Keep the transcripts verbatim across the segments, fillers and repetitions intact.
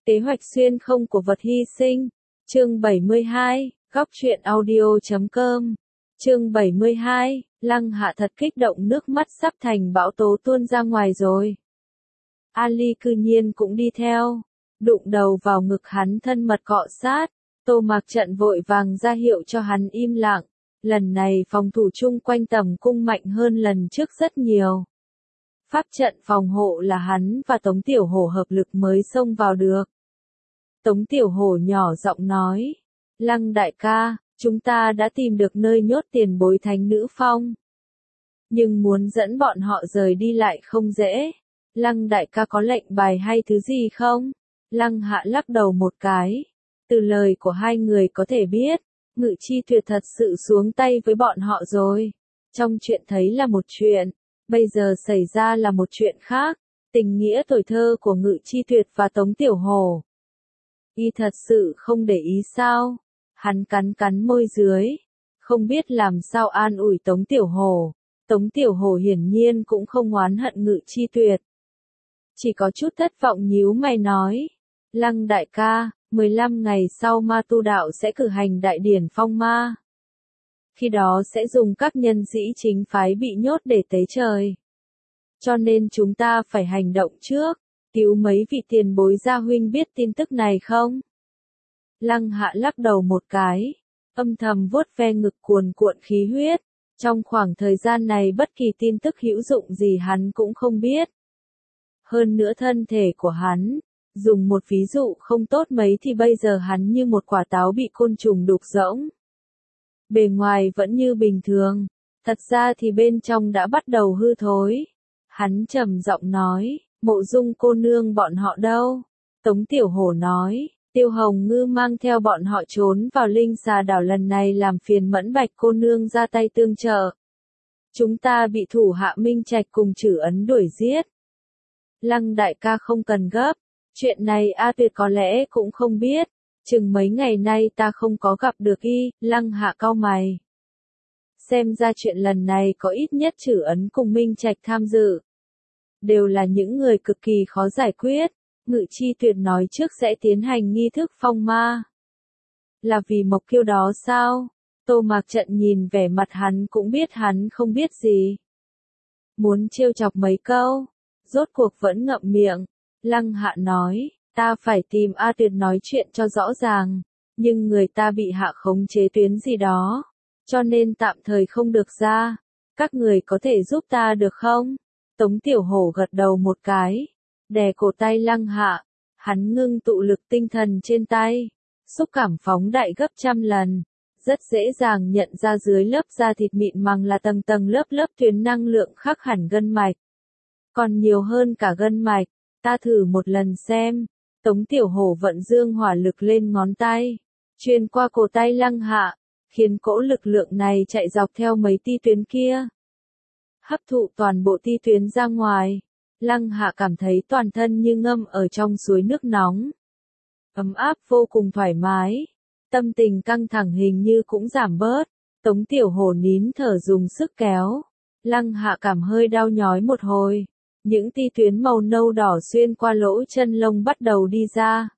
Kế hoạch xuyên không của vật hy sinh. Chương bảy mươi hai, góc truyện audio chấm com. Chương bảy mươi hai, Lăng Hạ thật kích động, nước mắt sắp thành bão tố tuôn ra ngoài rồi. Ali cư nhiên cũng đi theo, đụng đầu vào ngực hắn thân mật cọ sát. Tô Mạc Trận vội vàng ra hiệu cho hắn im lặng. Lần này phòng thủ chung quanh tầm cung mạnh hơn lần trước rất nhiều. Pháp trận phòng hộ là hắn và Tống Tiểu Hổ hợp lực mới xông vào được. Tống Tiểu Hổ nhỏ giọng nói, Lăng đại ca, chúng ta đã tìm được nơi nhốt tiền bối thánh nữ phong. Nhưng muốn dẫn bọn họ rời đi lại không dễ. Lăng đại ca có lệnh bài hay thứ gì không? Lăng Hạ lắc đầu một cái. Từ lời của hai người có thể biết, Ngự Chi Tuyệt thật sự xuống tay với bọn họ rồi. Trong chuyện thấy là một chuyện, bây giờ xảy ra là một chuyện khác. Tình nghĩa tuổi thơ của Ngự Chi Tuyệt và Tống Tiểu Hổ. Y thật sự không để ý sao? Hắn cắn cắn môi dưới, không biết làm sao an ủi Tống Tiểu Hổ. Tống Tiểu Hổ hiển nhiên cũng không oán hận Ngự Chi Tuyệt. Chỉ có chút thất vọng nhíu mày nói, Lăng đại ca, mười lăm ngày sau Ma Tu Đạo sẽ cử hành đại điển phong ma. Khi đó sẽ dùng các nhân sĩ chính phái bị nhốt để tế trời. Cho nên chúng ta phải hành động trước, cứu mấy vị tiền bối gia huynh biết tin tức này không? Lăng Hạ lắc đầu một cái, âm thầm vuốt ve ngực cuồn cuộn khí huyết. Trong khoảng thời gian này bất kỳ tin tức hữu dụng gì hắn cũng không biết. Hơn nữa thân thể của hắn, dùng một ví dụ không tốt mấy thì bây giờ hắn như một quả táo bị côn trùng đục rỗng. Bề ngoài vẫn như bình thường, thật ra thì bên trong đã bắt đầu hư thối. Hắn trầm giọng nói, Mộ Dung cô nương bọn họ đâu? Tống Tiểu Hổ nói, Tiêu Hồng Ngư mang theo bọn họ trốn vào Linh Xà đảo, lần này làm phiền Mẫn Bạch cô nương ra tay tương trợ. Chúng ta bị thủ hạ Minh Trạch cùng Trử Ấn đuổi giết. Lăng đại ca không cần gấp, chuyện này A Tuyệt có lẽ cũng không biết, chừng mấy ngày nay ta không có gặp được y. Lăng Hạ cau mày. Xem ra chuyện lần này có ít nhất Trử Ấn cùng Minh Trạch tham dự. Đều là những người cực kỳ khó giải quyết. Ngự Chi Tuyệt nói trước sẽ tiến hành nghi thức phong ma. Là vì mộc kiêu đó sao? Tô Mạc Trận nhìn vẻ mặt hắn cũng biết hắn không biết gì. Muốn trêu chọc mấy câu, rốt cuộc vẫn ngậm miệng. Lăng Hạ nói, ta phải tìm A Tuyệt nói chuyện cho rõ ràng, nhưng người ta bị hạ khống chế tuyến gì đó, cho nên tạm thời không được ra. Các người có thể giúp ta được không? Tống Tiểu Hổ gật đầu một cái, đè cổ tay Lăng Hạ, hắn ngưng tụ lực tinh thần trên tay, xúc cảm phóng đại gấp trăm lần, rất dễ dàng nhận ra dưới lớp da thịt mịn màng là tầng tầng lớp lớp tuyến năng lượng khác hẳn gân mạch. Còn nhiều hơn cả gân mạch, ta thử một lần xem. Tống Tiểu Hổ vận dương hỏa lực lên ngón tay, truyền qua cổ tay Lăng Hạ, khiến cỗ lực lượng này chạy dọc theo mấy ti tuyến kia. Hấp thụ toàn bộ ti tuyến ra ngoài, Lăng Hạ cảm thấy toàn thân như ngâm ở trong suối nước nóng. Ấm áp vô cùng thoải mái, tâm tình căng thẳng hình như cũng giảm bớt. Tống Tiểu Hổ nín thở dùng sức kéo, Lăng Hạ cảm hơi đau nhói một hồi. Những ti tuyến màu nâu đỏ xuyên qua lỗ chân lông bắt đầu đi ra.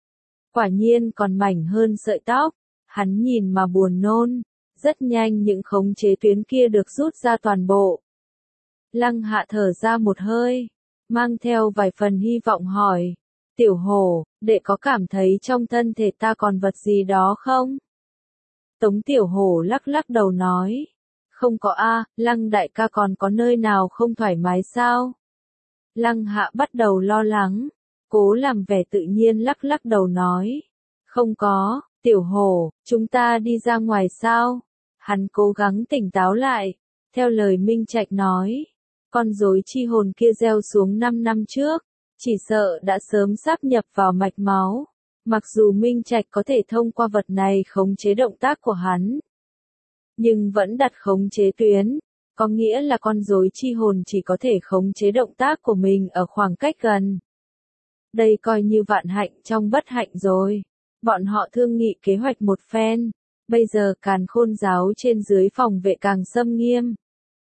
Quả nhiên còn mảnh hơn sợi tóc, hắn nhìn mà buồn nôn. Rất nhanh những khống chế tuyến kia được rút ra toàn bộ. Lăng Hạ thở ra một hơi, mang theo vài phần hy vọng hỏi, Tiểu Hổ, đệ có cảm thấy trong thân thể ta còn vật gì đó không? Tống Tiểu Hổ lắc lắc đầu nói, không có a. Lăng đại ca còn có nơi nào không thoải mái sao? Lăng Hạ bắt đầu lo lắng, cố làm vẻ tự nhiên lắc lắc đầu nói, không có. Tiểu Hổ, chúng ta đi ra ngoài sao? Hắn cố gắng tỉnh táo lại, theo lời Minh Trạch nói, con rối chi hồn kia gieo xuống năm năm trước, chỉ sợ đã sớm sáp nhập vào mạch máu. Mặc dù Minh Trạch có thể thông qua vật này khống chế động tác của hắn, nhưng vẫn đặt khống chế tuyến. Có nghĩa là con rối chi hồn chỉ có thể khống chế động tác của mình ở khoảng cách gần. Đây coi như vạn hạnh trong bất hạnh rồi. Bọn họ thương nghị kế hoạch một phen. Bây giờ Càn Khôn giáo trên dưới phòng vệ càng xâm nghiêm.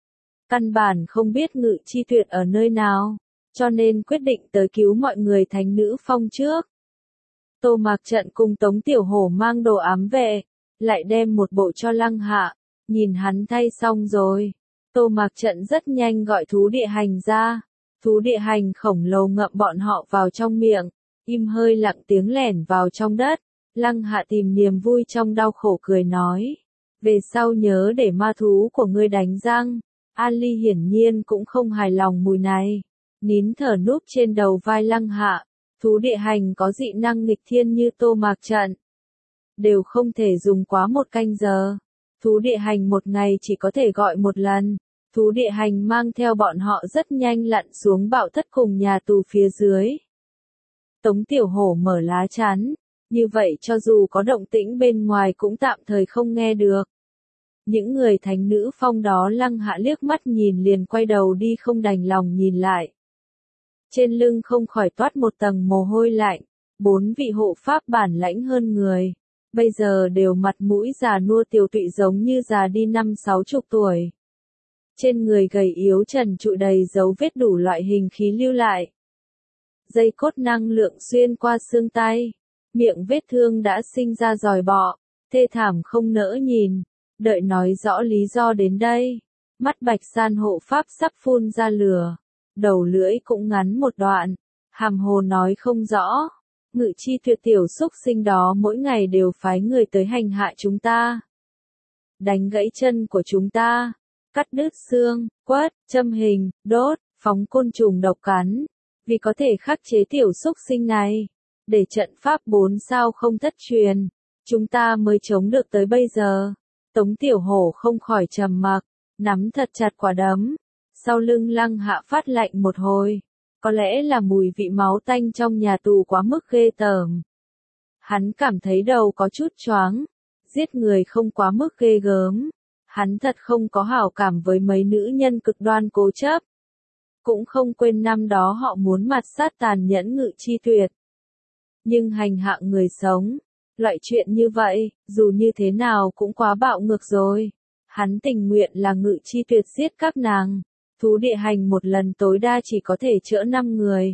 Căn bản không biết Ngự Chi Tuyệt ở nơi nào, cho nên quyết định tới cứu mọi người thánh nữ phong trước. Tô Mạc Trận cùng Tống Tiểu Hổ mang đồ ám vệ, lại đem một bộ cho Lăng Hạ, nhìn hắn thay xong rồi. Tô Mạc Trận rất nhanh gọi thú địa hành ra, thú địa hành khổng lồ ngậm bọn họ vào trong miệng, im hơi lặng tiếng lẻn vào trong đất. Lăng Hạ tìm niềm vui trong đau khổ cười nói, về sau nhớ để ma thú của ngươi đánh răng. An Ly hiển nhiên cũng không hài lòng mùi này, nín thở núp trên đầu vai Lăng Hạ. Thú địa hành có dị năng nghịch thiên như Tô Mạc Trận, đều không thể dùng quá một canh giờ. Thú địa hành một ngày chỉ có thể gọi một lần. Thú địa hành mang theo bọn họ rất nhanh lặn xuống bạo thất cùng nhà tù phía dưới. Tống Tiểu Hổ mở lá chắn, như vậy cho dù có động tĩnh bên ngoài cũng tạm thời không nghe được. Những người thánh nữ phong đó Lăng Hạ liếc mắt nhìn liền quay đầu đi không đành lòng nhìn lại. Trên lưng không khỏi toát một tầng mồ hôi lạnh, bốn vị hộ pháp bản lãnh hơn người, bây giờ đều mặt mũi già nua tiều tụy giống như già đi năm sáu chục tuổi. Trên người gầy yếu trần trụi đầy dấu vết đủ loại hình khí lưu lại. Dây cốt năng lượng xuyên qua xương tay, miệng vết thương đã sinh ra giòi bọ, thê thảm không nỡ nhìn. Đợi nói rõ lý do đến đây, mắt Bạch San hộ pháp sắp phun ra lửa, đầu lưỡi cũng ngắn một đoạn, hàm hồ nói không rõ. Ngự Chi Tuyệt tiểu xúc sinh đó mỗi ngày đều phái người tới hành hạ chúng ta, đánh gãy chân của chúng ta, cắt đứt xương, quất, châm hình, đốt, phóng côn trùng độc cắn, vì có thể khắc chế tiểu xúc sinh này, để trận pháp bốn sao không thất truyền, chúng ta mới chống được tới bây giờ. Tống Tiểu Hổ không khỏi trầm mặc, nắm thật chặt quả đấm, sau lưng Lăng Hạ phát lạnh một hồi, có lẽ là mùi vị máu tanh trong nhà tù quá mức ghê tởm. Hắn cảm thấy đầu có chút choáng, giết người không quá mức ghê gớm, hắn thật không có hảo cảm với mấy nữ nhân cực đoan cố chấp. Cũng không quên năm đó họ muốn mặt sát tàn nhẫn Ngự Chi Tuyệt. Nhưng hành hạ người sống, loại chuyện như vậy, dù như thế nào cũng quá bạo ngược rồi. Hắn tình nguyện là Ngự Chi Tuyệt giết các nàng. Thú địa hành một lần tối đa chỉ có thể chữa năm người.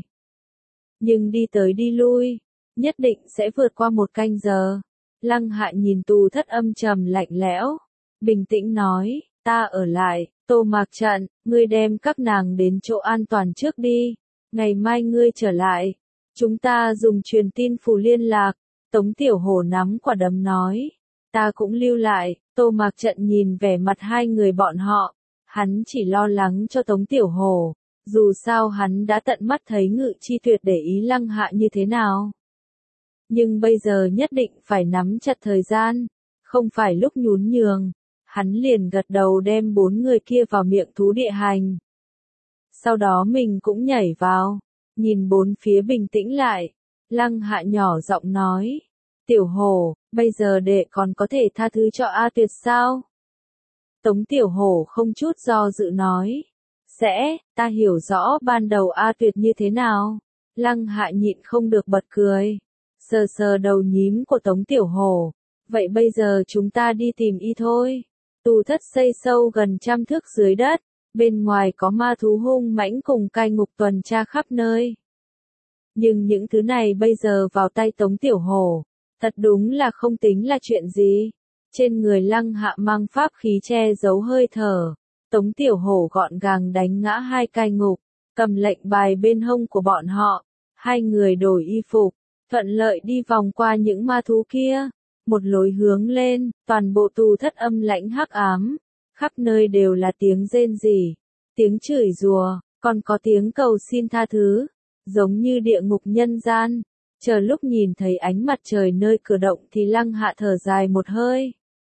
Nhưng đi tới đi lui, nhất định sẽ vượt qua một canh giờ. Lăng Hạ nhìn tù thất âm trầm lạnh lẽo, bình tĩnh nói, ta ở lại, Tô Mạc Trận, ngươi đem các nàng đến chỗ an toàn trước đi, ngày mai ngươi trở lại, chúng ta dùng truyền tin phù liên lạc. Tống Tiểu Hổ nắm quả đấm nói, ta cũng lưu lại. Tô Mạc Trận nhìn vẻ mặt hai người bọn họ, hắn chỉ lo lắng cho Tống Tiểu Hổ, dù sao hắn đã tận mắt thấy Ngự Chi Tuyệt để ý Lăng Hạ như thế nào. Nhưng bây giờ nhất định phải nắm chặt thời gian, không phải lúc nhún nhường. Hắn liền gật đầu đem bốn người kia vào miệng thú địa hành. Sau đó mình cũng nhảy vào, nhìn bốn phía bình tĩnh lại. Lăng Hạ nhỏ giọng nói, Tiểu Hổ, bây giờ đệ còn có thể tha thứ cho A Tuyệt sao? Tống Tiểu Hổ không chút do dự nói, sẽ, ta hiểu rõ ban đầu A Tuyệt như thế nào. Lăng Hạ nhịn không được bật cười, sờ sờ đầu nhím của Tống Tiểu Hổ, vậy bây giờ chúng ta đi tìm y thôi. Tù thất xây sâu gần trăm thước dưới đất, bên ngoài có ma thú hung mãnh cùng cai ngục tuần tra khắp nơi. Nhưng những thứ này bây giờ vào tay Tống Tiểu Hổ, thật đúng là không tính là chuyện gì. Trên người Lăng Hạ mang pháp khí che giấu hơi thở, Tống Tiểu Hổ gọn gàng đánh ngã hai cai ngục, cầm lệnh bài bên hông của bọn họ, hai người đổi y phục, thuận lợi đi vòng qua những ma thú kia, một lối hướng lên, toàn bộ tù thất âm lãnh hắc ám, khắp nơi đều là tiếng rên rỉ, tiếng chửi rủa, còn có tiếng cầu xin tha thứ, giống như địa ngục nhân gian. Chờ lúc nhìn thấy ánh mặt trời nơi cửa động thì Lăng Hạ thở dài một hơi.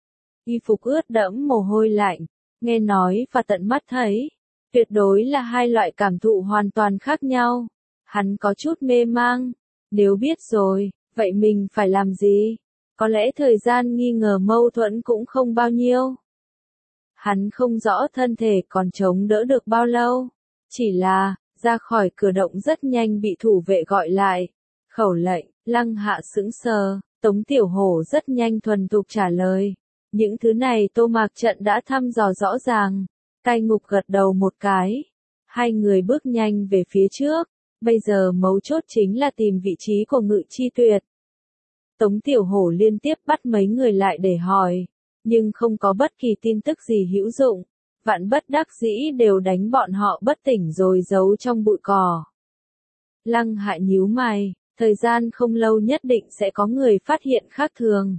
Y phục ướt đẫm mồ hôi lạnh, nghe nói và tận mắt thấy, tuyệt đối là hai loại cảm thụ hoàn toàn khác nhau. Hắn có chút mê mang, nếu biết rồi, vậy mình phải làm gì? Có lẽ thời gian nghi ngờ mâu thuẫn cũng không bao nhiêu. Hắn không rõ thân thể còn chống đỡ được bao lâu, chỉ là, ra khỏi cửa động rất nhanh bị thủ vệ gọi lại. Khẩu lệnh, Lăng Hạ sững sờ, Tống Tiểu Hổ rất nhanh thuần thục trả lời. Những thứ này Tô Mạc Trận đã thăm dò rõ ràng. Cai ngục gật đầu một cái. Hai người bước nhanh về phía trước. Bây giờ mấu chốt chính là tìm vị trí của Ngự Chi Tuyệt. Tống Tiểu Hổ liên tiếp bắt mấy người lại để hỏi, nhưng không có bất kỳ tin tức gì hữu dụng, vạn bất đắc dĩ đều đánh bọn họ bất tỉnh rồi giấu trong bụi cỏ. Lăng Hạ nhíu mày, thời gian không lâu nhất định sẽ có người phát hiện khác thường.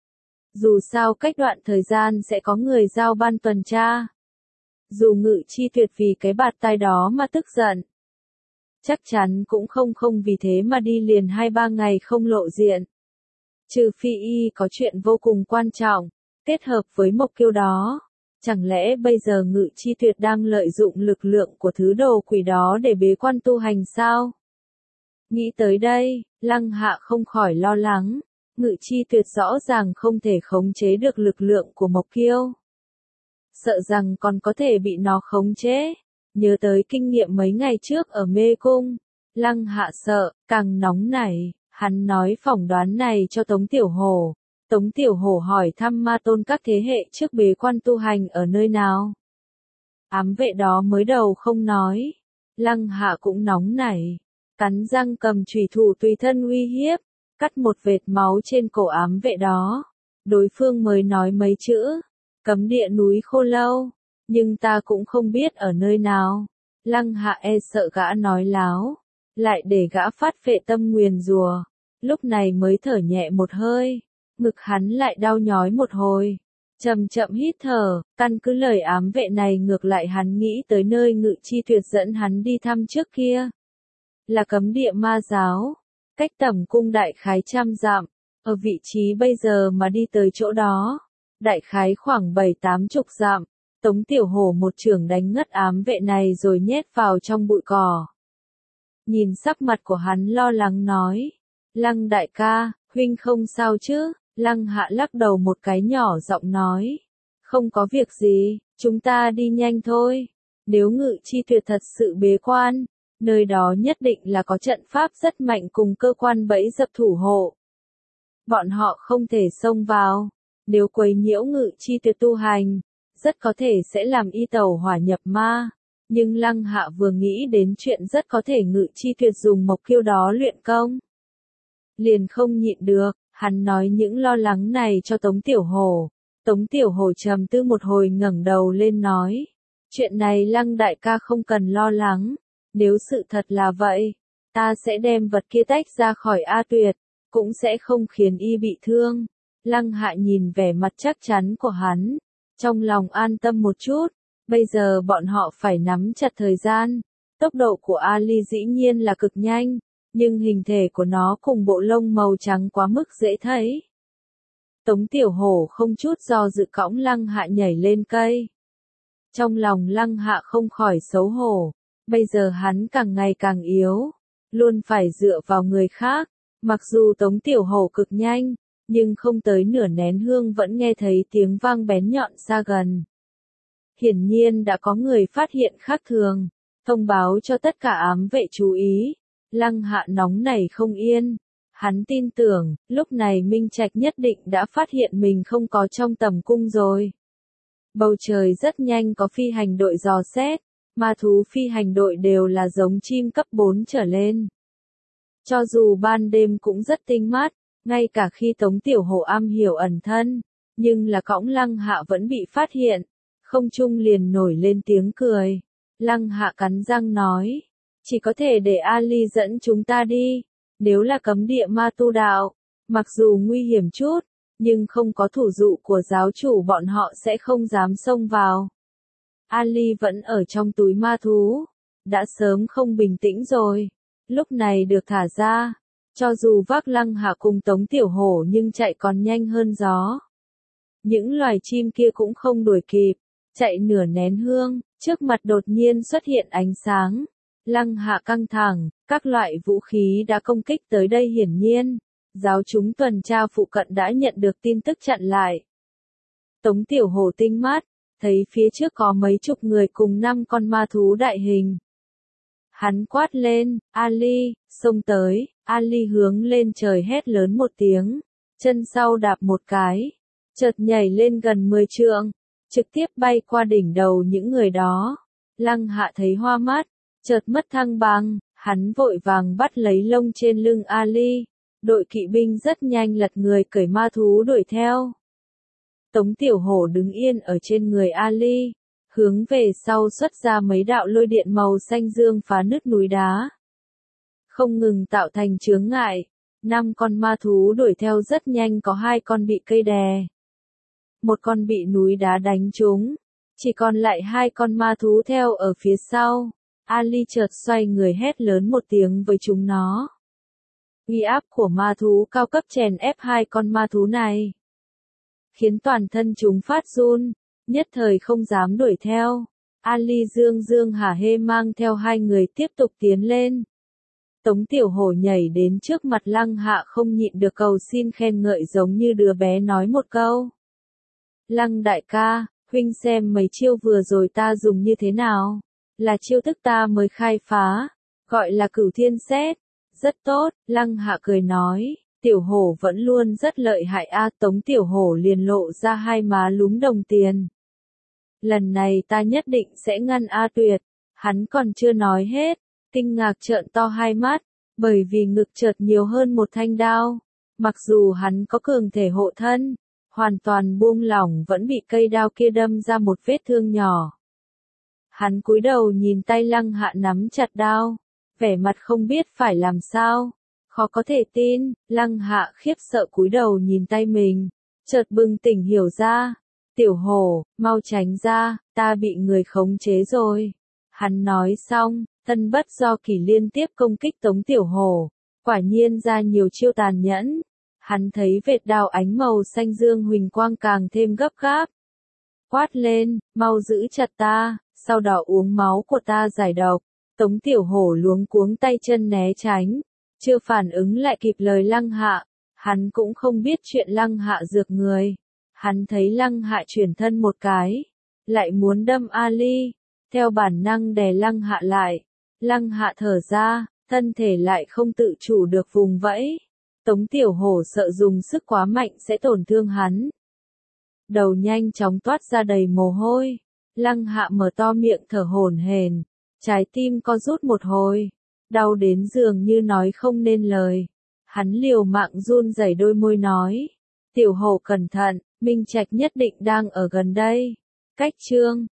Dù sao cách đoạn thời gian sẽ có người giao ban tuần tra. Dù Ngự Chi Tuyệt vì cái bạt tai đó mà tức giận, chắc chắn cũng không không vì thế mà đi liền hai ba ngày không lộ diện. Trừ phi y có chuyện vô cùng quan trọng, kết hợp với mục tiêu đó. Chẳng lẽ bây giờ Ngự Chi Tuyệt đang lợi dụng lực lượng của thứ đồ quỷ đó để bế quan tu hành sao? Nghĩ tới đây, Lăng Hạ không khỏi lo lắng. Ngự Chi Tuyệt rõ ràng không thể khống chế được lực lượng của Mộc Kiêu. Sợ rằng còn có thể bị nó khống chế. Nhớ tới kinh nghiệm mấy ngày trước ở mê cung, Lăng Hạ sợ, càng nóng nảy, hắn nói phỏng đoán này cho Tống Tiểu Hổ. Tống Tiểu Hổ hỏi thăm ma tôn các thế hệ trước bế quan tu hành ở nơi nào. Ám vệ đó mới đầu không nói. Lăng Hạ cũng nóng nảy, cắn răng cầm chùy thủ tùy thân uy hiếp, cắt một vệt máu trên cổ ám vệ đó. Đối phương mới nói mấy chữ, cấm địa núi Khô Lâu, nhưng ta cũng không biết ở nơi nào. Lăng Hạ e sợ gã nói láo, lại để gã phát phệ tâm nguyền rùa, lúc này mới thở nhẹ một hơi, ngực hắn lại đau nhói một hồi. Chậm chậm hít thở, căn cứ lời ám vệ này ngược lại hắn nghĩ tới nơi Ngự Chi Tuyệt dẫn hắn đi thăm trước kia. Là cấm địa ma giáo, cách tẩm cung đại khái trăm dặm, ở vị trí bây giờ mà đi tới chỗ đó, đại khái khoảng bảy tám chục dặm. Tống Tiểu Hổ một chưởng đánh ngất ám vệ này rồi nhét vào trong bụi cỏ. Nhìn sắc mặt của hắn lo lắng nói, Lăng đại ca, huynh không sao chứ? Lăng Hạ lắc đầu một cái nhỏ giọng nói, không có việc gì, chúng ta đi nhanh thôi. Nếu Ngự Chi Tuyệt thật sự bế quan, nơi đó nhất định là có trận pháp rất mạnh cùng cơ quan bẫy dập thủ hộ. Bọn họ không thể xông vào, nếu quấy nhiễu Ngự Chi Tuyệt tu hành, rất có thể sẽ làm y tẩu hỏa nhập ma. Nhưng Lăng Hạ vừa nghĩ đến chuyện rất có thể Ngự Chi Tuyệt dùng mộc kiêu đó luyện công, liền không nhịn được, hắn nói những lo lắng này cho Tống Tiểu Hổ. Tống Tiểu Hổ trầm tư một hồi ngẩng đầu lên nói, chuyện này Lăng đại ca không cần lo lắng, nếu sự thật là vậy, ta sẽ đem vật kia tách ra khỏi A Tuyệt, cũng sẽ không khiến y bị thương. Lăng Hạ nhìn vẻ mặt chắc chắn của hắn, trong lòng an tâm một chút. Bây giờ bọn họ phải nắm chặt thời gian. Tốc độ của Ali dĩ nhiên là cực nhanh, nhưng hình thể của nó cùng bộ lông màu trắng quá mức dễ thấy. Tống Tiểu Hổ không chút do dự cõng Lăng Hạ nhảy lên cây. Trong lòng Lăng Hạ không khỏi xấu hổ, bây giờ hắn càng ngày càng yếu, luôn phải dựa vào người khác. Mặc dù Tống Tiểu Hổ cực nhanh, nhưng không tới nửa nén hương vẫn nghe thấy tiếng vang bén nhọn xa gần. Hiển nhiên đã có người phát hiện khác thường, thông báo cho tất cả ám vệ chú ý. Lăng Hạ nóng nảy không yên, hắn tin tưởng, lúc này Minh Trạch nhất định đã phát hiện mình không có trong tầm cung rồi. Bầu trời rất nhanh có phi hành đội dò xét, ma thú phi hành đội đều là giống chim cấp bốn trở lên. Cho dù ban đêm cũng rất tinh mắt, ngay cả khi Tống Tiểu Hổ am hiểu ẩn thân, nhưng là cõng Lăng Hạ vẫn bị phát hiện. Không trung liền nổi lên tiếng cười. Lăng Hạ cắn răng nói, chỉ có thể để Ali dẫn chúng ta đi. Nếu là cấm địa ma tu đạo, mặc dù nguy hiểm chút, nhưng không có thủ dụ của giáo chủ bọn họ sẽ không dám xông vào. Ali vẫn ở trong túi ma thú, đã sớm không bình tĩnh rồi. Lúc này được thả ra, cho dù vác Lăng Hạ cùng Tống Tiểu Hổ nhưng chạy còn nhanh hơn gió. Những loài chim kia cũng không đuổi kịp. Chạy nửa nén hương, trước mặt đột nhiên xuất hiện ánh sáng. Lăng Hạ căng thẳng, các loại vũ khí đã công kích tới đây hiển nhiên. Giáo chúng tuần tra phụ cận đã nhận được tin tức chặn lại. Tống Tiểu Hổ tinh mắt, thấy phía trước có mấy chục người cùng năm con ma thú đại hình. Hắn quát lên, Ali, xông tới. Ali hướng lên trời hét lớn một tiếng, chân sau đạp một cái, chợt nhảy lên gần mười trượng. Trực tiếp bay qua đỉnh đầu những người đó. Lăng Hạ thấy hoa mắt, chợt mất thăng bằng, hắn vội vàng bắt lấy lông trên lưng Ali, Đội kỵ binh rất nhanh lật người cởi ma thú đuổi theo. Tống Tiểu Hổ đứng yên ở trên người Ali, hướng về sau xuất ra mấy đạo lôi điện màu xanh dương phá nứt núi đá. Không ngừng tạo thành chướng ngại, năm con ma thú đuổi theo rất nhanh, có hai con bị cây đè. Một con bị núi đá đánh trúng, chỉ còn lại hai con ma thú theo ở phía sau. Ali chợt xoay người hét lớn một tiếng với chúng nó. Uy áp của ma thú cao cấp chèn ép hai con ma thú này, khiến toàn thân chúng phát run, nhất thời không dám đuổi theo. Ali dương dương hả hê mang theo hai người tiếp tục tiến lên. Tống Tiểu Hổ nhảy đến trước mặt Lăng Hạ không nhịn được cầu xin khen ngợi, giống như đứa bé nói một câu. Lăng đại ca, huynh xem mấy chiêu vừa rồi ta dùng như thế nào? Là chiêu thức ta mới khai phá, gọi là Cửu Thiên Sét. Rất tốt, Lăng Hạ cười nói, Tiểu Hổ vẫn luôn rất lợi hại a. Tống Tiểu Hổ liền lộ ra hai má lúm đồng tiền. Lần này ta nhất định sẽ ngăn A Tuyệt. Hắn còn chưa nói hết, kinh ngạc trợn to hai mắt, bởi vì ngực chợt nhiều hơn một thanh đao. Mặc dù hắn có cường thể hộ thân, hoàn toàn buông lỏng vẫn bị cây đao kia đâm ra một vết thương nhỏ. Hắn cúi đầu nhìn tay Lăng Hạ nắm chặt đao, vẻ mặt không biết phải làm sao, khó có thể tin. Lăng Hạ khiếp sợ cúi đầu nhìn tay mình, chợt bừng tỉnh hiểu ra. Tiểu Hổ, mau tránh ra, ta bị người khống chế rồi. Hắn nói xong, Tân Bất Do Kỷ liên tiếp công kích Tống Tiểu Hổ, quả nhiên ra nhiều chiêu tàn nhẫn. Hắn thấy vệt đao ánh màu xanh dương huỳnh quang càng thêm gấp gáp. Quát lên, mau giữ chặt ta, sau đó uống máu của ta giải độc. Tống Tiểu Hổ luống cuống tay chân né tránh, chưa phản ứng lại kịp lời Lăng Hạ. Hắn cũng không biết chuyện Lăng Hạ dược người. Hắn thấy Lăng Hạ chuyển thân một cái, lại muốn đâm Ali, theo bản năng đè Lăng Hạ lại. Lăng Hạ thở ra, thân thể lại không tự chủ được vùng vẫy. Tống Tiểu Hổ sợ dùng sức quá mạnh sẽ tổn thương hắn. Đầu nhanh chóng toát ra đầy mồ hôi. Lăng Hạ mở to miệng thở hổn hển, trái tim co rút một hồi, đau đến dường như nói không nên lời. Hắn liều mạng run rẩy đôi môi nói, Tiểu Hổ cẩn thận, Minh Trạch nhất định đang ở gần đây. Cách chương